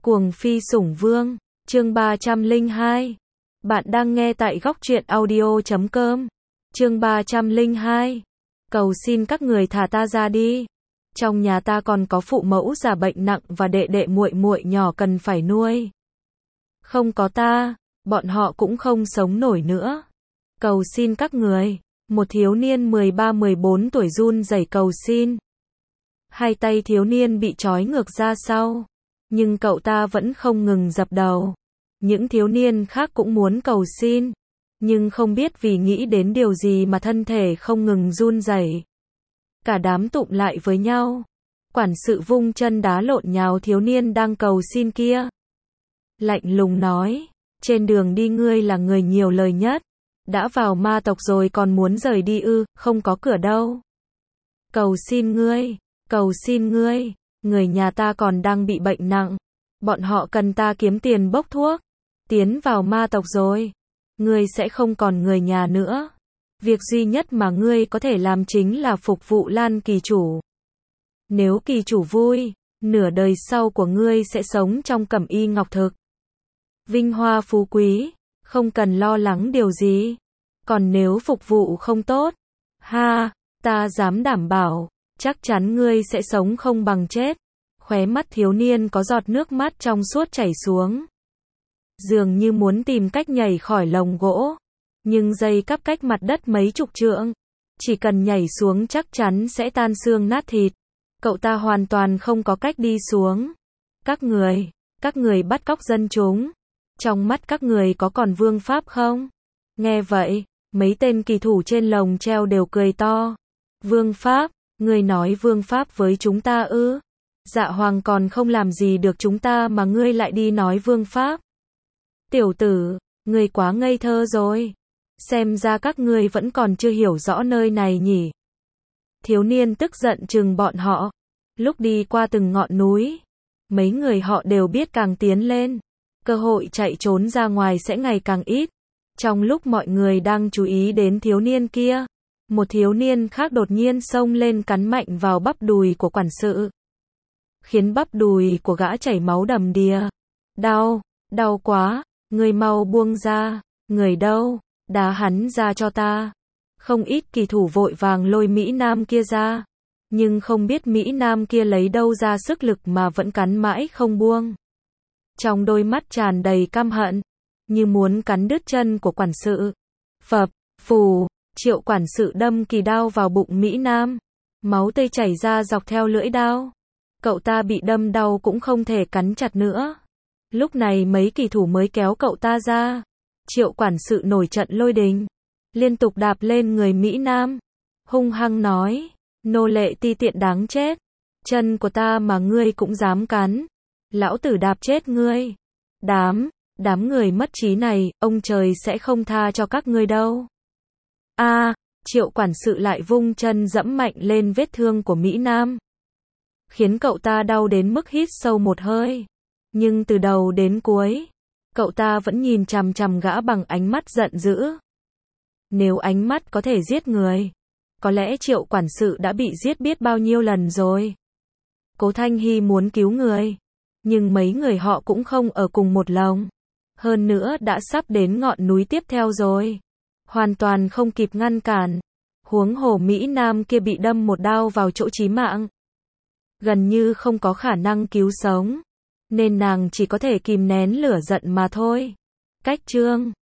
Cuồng phi sủng vương, chương 302. Bạn đang nghe tại góc truyện audio.com. Chương 302. Cầu xin các người thả ta ra đi. Trong nhà ta còn có phụ mẫu già bệnh nặng và đệ đệ muội muội nhỏ cần phải nuôi. Không có ta, bọn họ cũng không sống nổi nữa. Cầu xin các người. Một thiếu niên 13-14 tuổi run rẩy cầu xin. Hai tay thiếu niên bị trói ngược ra sau. Nhưng cậu ta vẫn không ngừng dập đầu. Những thiếu niên khác cũng muốn cầu xin. Nhưng không biết vì nghĩ đến điều gì mà thân thể không ngừng run rẩy. Cả đám tụm lại với nhau. Quản sự vung chân đá lộn nhào thiếu niên đang cầu xin kia. Lạnh lùng nói, trên đường đi ngươi là người nhiều lời nhất. Đã vào ma tộc rồi còn muốn rời đi ư, không có cửa đâu. Cầu xin ngươi, người nhà ta còn đang bị bệnh nặng. Bọn họ cần ta kiếm tiền bốc thuốc. Tiến vào ma tộc rồi. Ngươi sẽ không còn người nhà nữa. Việc duy nhất mà ngươi có thể làm chính là phục vụ Lan kỳ chủ. Nếu kỳ chủ vui, nửa đời sau của ngươi sẽ sống trong cẩm y ngọc thực. Vinh hoa phú quý, không cần lo lắng điều gì. Còn nếu phục vụ không tốt, ta dám đảm bảo, chắc chắn ngươi sẽ sống không bằng chết. Khóe mắt thiếu niên có giọt nước mắt trong suốt chảy xuống. Dường như muốn tìm cách nhảy khỏi lồng gỗ. Nhưng dây cắp cách mặt đất mấy chục trượng. Chỉ cần nhảy xuống chắc chắn sẽ tan xương nát thịt. Cậu ta hoàn toàn không có cách đi xuống. Các người bắt cóc dân chúng. Trong mắt các người có còn vương pháp không? Nghe vậy, mấy tên kỳ thủ trên lồng treo đều cười to. Vương pháp? Ngươi nói vương pháp với chúng ta ư? Dạ hoàng còn không làm gì được chúng ta mà ngươi lại đi nói vương pháp. Tiểu tử, ngươi quá ngây thơ rồi. Xem ra các ngươi vẫn còn chưa hiểu rõ nơi này nhỉ. Thiếu niên tức giận trừng bọn họ. Lúc đi qua từng ngọn núi, mấy người họ đều biết càng tiến lên, cơ hội chạy trốn ra ngoài sẽ ngày càng ít. Trong lúc mọi người đang chú ý đến thiếu niên kia, một thiếu niên khác đột nhiên xông lên cắn mạnh vào bắp đùi của quản sự. Khiến bắp đùi của gã chảy máu đầm đìa. Đau quá, người mau buông ra, người đâu, đá hắn ra cho ta. Không ít kỳ thủ vội vàng lôi Mỹ Nam kia ra. Nhưng không biết Mỹ Nam kia lấy đâu ra sức lực mà vẫn cắn mãi không buông. Trong đôi mắt tràn đầy căm hận, như muốn cắn đứt chân của quản sự. Phập, phù, Triệu quản sự đâm kỳ đao vào bụng Mỹ Nam. Máu tươi chảy ra dọc theo lưỡi đao. Cậu ta bị đâm đau cũng không thể cắn chặt nữa. Lúc này mấy kỳ thủ mới kéo cậu ta ra. Triệu quản sự nổi trận lôi đình, liên tục đạp lên người Mỹ Nam. Hung hăng nói, nô lệ ti tiện đáng chết. Chân của ta mà ngươi cũng dám cắn. Lão tử đạp chết ngươi. Đám người mất trí này, ông trời sẽ không tha cho các ngươi đâu. Triệu quản sự lại vung chân dẫm mạnh lên vết thương của Mỹ Nam. Khiến cậu ta đau đến mức hít sâu một hơi. Nhưng từ đầu đến cuối, cậu ta vẫn nhìn chằm chằm gã bằng ánh mắt giận dữ. Nếu ánh mắt có thể giết người, có lẽ Triệu quản sự đã bị giết biết bao nhiêu lần rồi. Cố Thanh Hy muốn cứu người, nhưng mấy người họ cũng không ở cùng một lồng. Hơn nữa đã sắp đến ngọn núi tiếp theo rồi. Hoàn toàn không kịp ngăn cản. Huống hồ Mỹ Nam kia bị đâm một đao vào chỗ chí mạng. Gần như không có khả năng cứu sống. Nên nàng chỉ có thể kìm nén lửa giận mà thôi. Cách chương